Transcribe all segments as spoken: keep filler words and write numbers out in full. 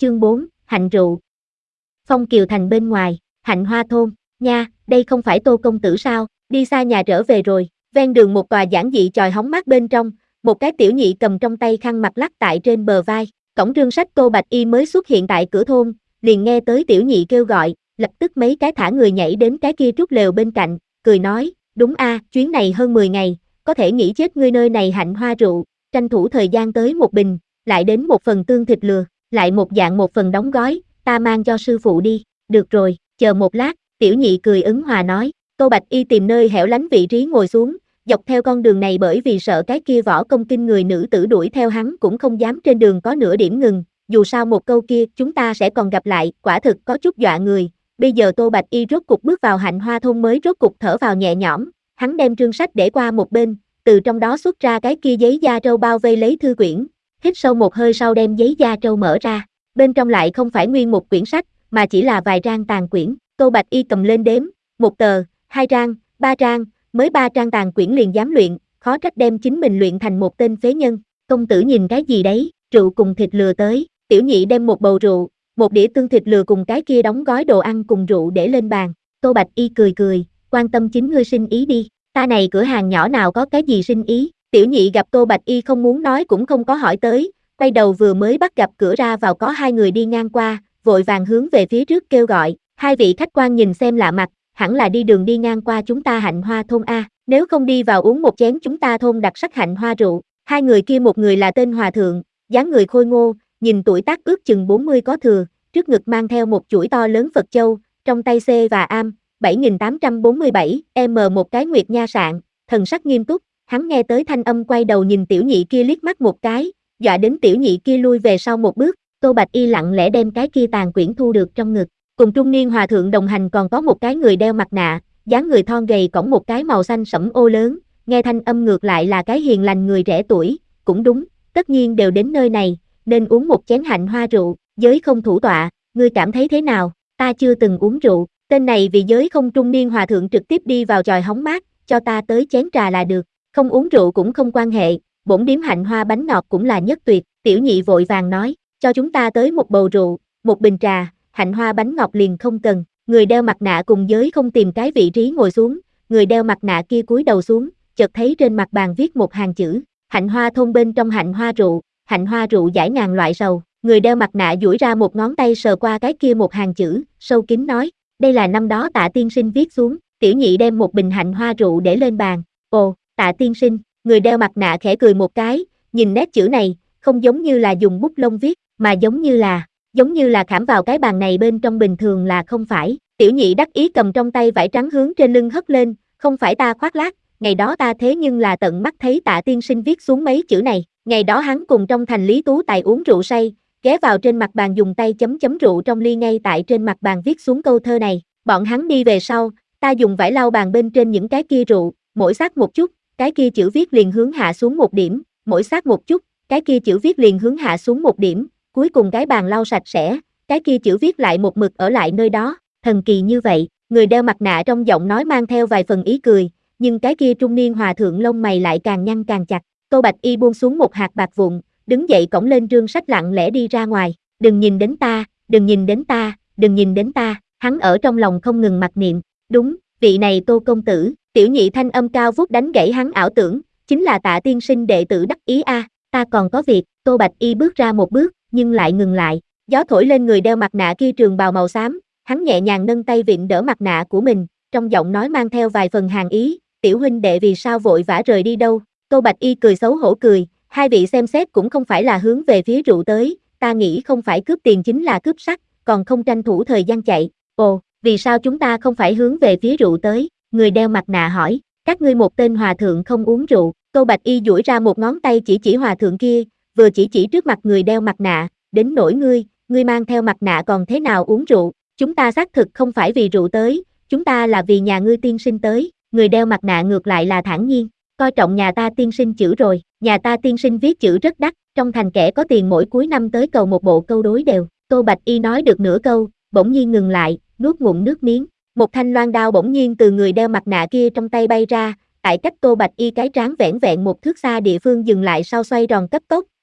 chương bốn, hạnh rượu. Phong Kiều Thành bên ngoài, Hạnh Hoa thôn, nha, đây không phải Tô công tử sao, đi xa nhà trở về rồi. Ven đường một tòa giản dị chòi hóng mát bên trong, một cái tiểu nhị cầm trong tay khăn mặt lắc tại trên bờ vai. Cổng rương sách Tô Bạch Y mới xuất hiện tại cửa thôn, liền nghe tới tiểu nhị kêu gọi, lập tức mấy cái thả người nhảy đến cái kia trúc lều bên cạnh, cười nói, đúng a, chuyến này hơn mười ngày, có thể nghỉ chết ngươi nơi này hạnh hoa rượu, tranh thủ thời gian tới một bình, lại đến một phần tương thịt lừa, lại một dạng một phần đóng gói, ta mang cho sư phụ đi, được rồi, chờ một lát, tiểu nhị cười ứng hòa nói. Tô Bạch Y tìm nơi hẻo lánh vị trí ngồi xuống, dọc theo con đường này bởi vì sợ cái kia võ công kinh người nữ tử đuổi theo hắn cũng không dám trên đường có nửa điểm ngừng, dù sao một câu kia chúng ta sẽ còn gặp lại, quả thực có chút dọa người. Bây giờ Tô Bạch Y rốt cục bước vào Hạnh Hoa thôn mới rốt cục thở vào nhẹ nhõm, hắn đem trương sách để qua một bên, từ trong đó xuất ra cái kia giấy da trâu bao vây lấy thư quyển, hít sâu một hơi sau đem giấy da trâu mở ra, bên trong lại không phải nguyên một quyển sách, mà chỉ là vài trang tàn quyển. Tô Bạch Y cầm lên đếm, một tờ, hai trang, ba trang, mới ba trang tàn quyển liền dám luyện, khó trách đem chính mình luyện thành một tên phế nhân. Công tử nhìn cái gì đấy, rượu cùng thịt lừa tới, tiểu nhị đem một bầu rượu, một đĩa tương thịt lừa cùng cái kia đóng gói đồ ăn cùng rượu để lên bàn. Tô Bạch Y cười cười, quan tâm chính ngươi sinh ý đi, ta này cửa hàng nhỏ nào có cái gì sinh ý. Tiểu nhị gặp Tô Bạch Y không muốn nói cũng không có hỏi tới, quay đầu vừa mới bắt gặp cửa ra vào có hai người đi ngang qua, vội vàng hướng về phía trước kêu gọi, hai vị khách quan nhìn xem lạ mặt, hẳn là đi đường đi ngang qua chúng ta Hạnh Hoa thôn a, nếu không đi vào uống một chén chúng ta thôn đặc sắc hạnh hoa rượu. Hai người kia một người là tên Hòa thượng, dáng người khôi ngô, nhìn tuổi tác ước chừng bốn mươi có thừa, trước ngực mang theo một chuỗi to lớn Phật châu, trong tay C và am, bảy nghìn tám trăm bốn mươi bảy M một cái nguyệt nha sạn, thần sắc nghiêm túc. Hắn nghe tới thanh âm quay đầu nhìn tiểu nhị kia liếc mắt một cái, dọa đến tiểu nhị kia lui về sau một bước. Tô Bạch Y lặng lẽ đem cái kia tàn quyển thu được trong ngực. Cùng trung niên hòa thượng đồng hành còn có một cái người đeo mặt nạ, dáng người thon gầy cõng một cái màu xanh sẫm ô lớn, nghe thanh âm ngược lại là cái hiền lành người trẻ tuổi. Cũng đúng, tất nhiên đều đến nơi này, nên uống một chén hạnh hoa rượu. Giới không thủ tọa, ngươi cảm thấy thế nào? Ta chưa từng uống rượu. Tên này vì giới không trung niên hòa thượng trực tiếp đi vào chòi hóng mát, cho ta tới chén trà là được. Không uống rượu cũng không quan hệ, bổn điếm hạnh hoa bánh ngọt cũng là nhất tuyệt. Tiểu nhị vội vàng nói, cho chúng ta tới một bầu rượu, một bình trà, hạnh hoa bánh ngọt liền không cần. Người đeo mặt nạ cùng giới không tìm cái vị trí ngồi xuống, người đeo mặt nạ kia cúi đầu xuống, chợt thấy trên mặt bàn viết một hàng chữ, Hạnh Hoa thôn bên trong hạnh hoa rượu, hạnh hoa rượu giải ngàn loại sầu. Người đeo mặt nạ duỗi ra một ngón tay sờ qua cái kia một hàng chữ, sâu kín nói, đây là năm đó Tạ tiên sinh viết xuống. Tiểu nhị đem một bình hạnh hoa rượu để lên bàn. Ồ, Tạ tiên sinh. Người đeo mặt nạ khẽ cười một cái, nhìn nét chữ này, không giống như là dùng bút lông viết, mà giống như là, giống như là khảm vào cái bàn này bên trong bình thường là không phải. Tiểu nhị đắc ý cầm trong tay vải trắng hướng trên lưng hất lên, không phải ta khoác lác, ngày đó ta thế nhưng là tận mắt thấy Tạ tiên sinh viết xuống mấy chữ này. Ngày đó hắn cùng trong thành Lý Tú Tài uống rượu say, ghé vào trên mặt bàn dùng tay chấm chấm rượu trong ly ngay tại trên mặt bàn viết xuống câu thơ này. Bọn hắn đi về sau, ta dùng vải lau bàn bên trên những cái kia rượu, mỗi sát một chút, cái kia chữ viết liền hướng hạ xuống một điểm, mỗi sát một chút, cái kia chữ viết liền hướng hạ xuống một điểm, cuối cùng cái bàn lau sạch sẽ, cái kia chữ viết lại một mực ở lại nơi đó. Thần kỳ như vậy. Người đeo mặt nạ trong giọng nói mang theo vài phần ý cười, nhưng cái kia trung niên hòa thượng lông mày lại càng nhăn càng chặt. Tô Bạch Y buông xuống một hạt bạc vụn, đứng dậy cõng lên rương sách lặng lẽ đi ra ngoài. Đừng nhìn đến ta, đừng nhìn đến ta, đừng nhìn đến ta. Hắn ở trong lòng không ngừng mặc niệm. Đúng, vị này Tô công tử. Tiểu nhị thanh âm cao vút đánh gãy hắn ảo tưởng, chính là Tạ tiên sinh đệ tử đắc ý a. À, ta còn có việc. Tô Bạch Y bước ra một bước, nhưng lại ngừng lại. Gió thổi lên người đeo mặt nạ kia trường bào màu xám, hắn nhẹ nhàng nâng tay vịn đỡ mặt nạ của mình, trong giọng nói mang theo vài phần hàn ý, tiểu huynh đệ vì sao vội vã rời đi đâu? Tô Bạch Y cười xấu hổ cười, hai vị xem xét cũng không phải là hướng về phía rượu tới, ta nghĩ không phải cướp tiền chính là cướp sắc, còn không tranh thủ thời gian chạy. Ồ, vì sao chúng ta không phải hướng về phía rượu tới? Người đeo mặt nạ hỏi, các ngươi một tên hòa thượng không uống rượu. Tô Bạch Y duỗi ra một ngón tay chỉ chỉ hòa thượng kia, vừa chỉ chỉ trước mặt người đeo mặt nạ, đến nỗi ngươi, ngươi mang theo mặt nạ còn thế nào uống rượu? Chúng ta xác thực không phải vì rượu tới, chúng ta là vì nhà ngươi tiên sinh tới. Người đeo mặt nạ ngược lại là thản nhiên, coi trọng nhà ta tiên sinh chữ rồi, nhà ta tiên sinh viết chữ rất đắt, trong thành kẻ có tiền mỗi cuối năm tới cầu một bộ câu đối đều. Tô Bạch Y nói được nửa câu, bỗng nhiên ngừng lại, nuốt ngụm nước miếng. Một thanh loan đao bỗng nhiên từ người đeo mặt nạ kia trong tay bay ra, tại cách Tô Bạch Y cái trán vẻn vẹn một thước xa địa phương dừng lại sau xoay tròn cấp tốc,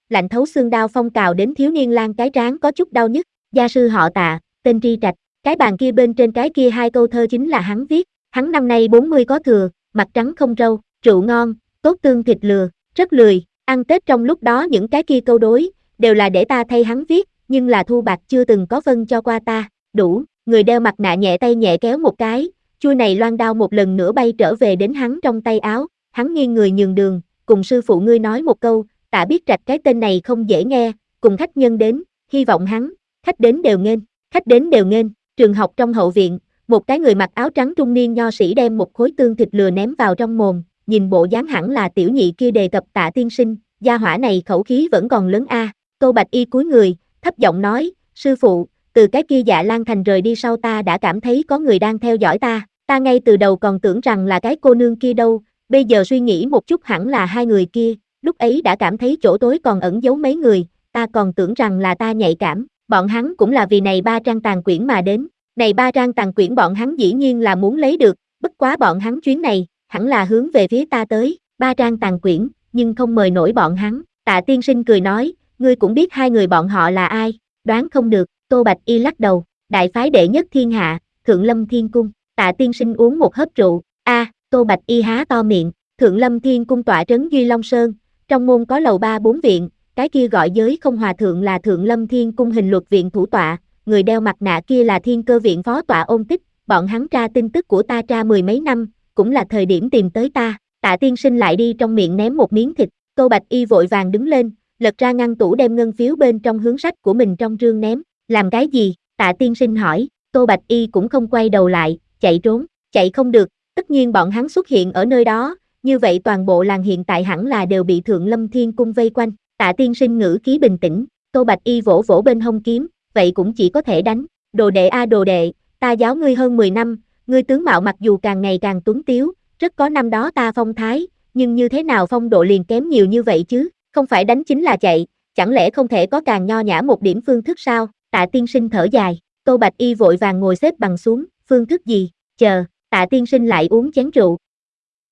lạnh thấu xương đao phong cào đến thiếu niên lang cái trán có chút đau nhức, gia sư họ Tạ, tên Tri Trạch, cái bàn kia bên trên cái kia hai câu thơ chính là hắn viết, hắn năm nay bốn mươi có thừa, mặt trắng không râu, rượu ngon, tốt tương thịt lừa, rất lười, ăn Tết trong lúc đó những cái kia câu đối, đều là để ta thay hắn viết, nhưng là thu bạc chưa từng có phân cho qua ta, đủ, người đeo mặt nạ nhẹ tay nhẹ kéo một cái, chui này loan đao một lần nữa bay trở về đến hắn trong tay áo, hắn nghiêng người nhường đường, cùng sư phụ ngươi nói một câu, Tạ biết Trạch cái tên này không dễ nghe, cùng khách nhân đến, hy vọng hắn, khách đến đều nghênh, khách đến đều nghênh, trường học trong hậu viện, một cái người mặc áo trắng trung niên nho sĩ đem một khối tương thịt lừa ném vào trong mồm, nhìn bộ dáng hẳn là tiểu nhị kia đề cập Tạ tiên sinh, gia hỏa này khẩu khí vẫn còn lớn a. Tô Bạch Y cúi người, thấp giọng nói, sư phụ, từ cái kia Dạ Lan Thành rời đi sau ta đã cảm thấy có người đang theo dõi ta, ta ngay từ đầu còn tưởng rằng là cái cô nương kia đâu, bây giờ suy nghĩ một chút hẳn là hai người kia, lúc ấy đã cảm thấy chỗ tối còn ẩn giấu mấy người, ta còn tưởng rằng là ta nhạy cảm, bọn hắn cũng là vì này ba trang tàn quyển mà đến, này ba trang tàn quyển bọn hắn dĩ nhiên là muốn lấy được, bất quá bọn hắn chuyến này, hẳn là hướng về phía ta tới, ba trang tàn quyển, nhưng không mời nổi bọn hắn, Tạ tiên sinh cười nói, ngươi cũng biết hai người bọn họ là ai, đoán không được, Tô Bạch Y lắc đầu, đại phái đệ nhất thiên hạ, Thượng Lâm Thiên Cung, Tạ tiên sinh uống một hớp rượu, a, Tô Bạch Y há to miệng, Thượng Lâm Thiên Cung tọa trấn Duy Long Sơn, trong môn có lầu ba bốn viện, cái kia gọi giới không hòa thượng là Thượng Lâm Thiên Cung hình luật viện thủ tọa, người đeo mặt nạ kia là Thiên Cơ viện phó tọa Ôn Tích, bọn hắn tra tin tức của ta tra mười mấy năm, cũng là thời điểm tìm tới ta, Tạ tiên sinh lại đi trong miệng ném một miếng thịt, Tô Bạch Y vội vàng đứng lên, lật ra ngăn tủ đem ngân phiếu bên trong hướng sách của mình trong rương ném, làm cái gì, Tạ tiên sinh hỏi, Tô Bạch Y cũng không quay đầu lại, chạy trốn, chạy không được, tất nhiên bọn hắn xuất hiện ở nơi đó, như vậy toàn bộ làng hiện tại hẳn là đều bị Thượng Lâm Thiên Cung vây quanh, Tạ tiên sinh ngữ khí bình tĩnh, Tô Bạch Y vỗ vỗ bên hông kiếm, vậy cũng chỉ có thể đánh, đồ đệ a đồ đệ, ta giáo ngươi hơn mười năm, ngươi tướng mạo mặc dù càng ngày càng tuấn tiếu, rất có năm đó ta phong thái, nhưng như thế nào phong độ liền kém nhiều như vậy chứ, không phải đánh chính là chạy, chẳng lẽ không thể có càng nho nhã một điểm phương thức sao, Tạ tiên sinh thở dài, Tô Bạch Y vội vàng ngồi xếp bằng xuống, phương thức gì, chờ, Tạ tiên sinh lại uống chén rượu,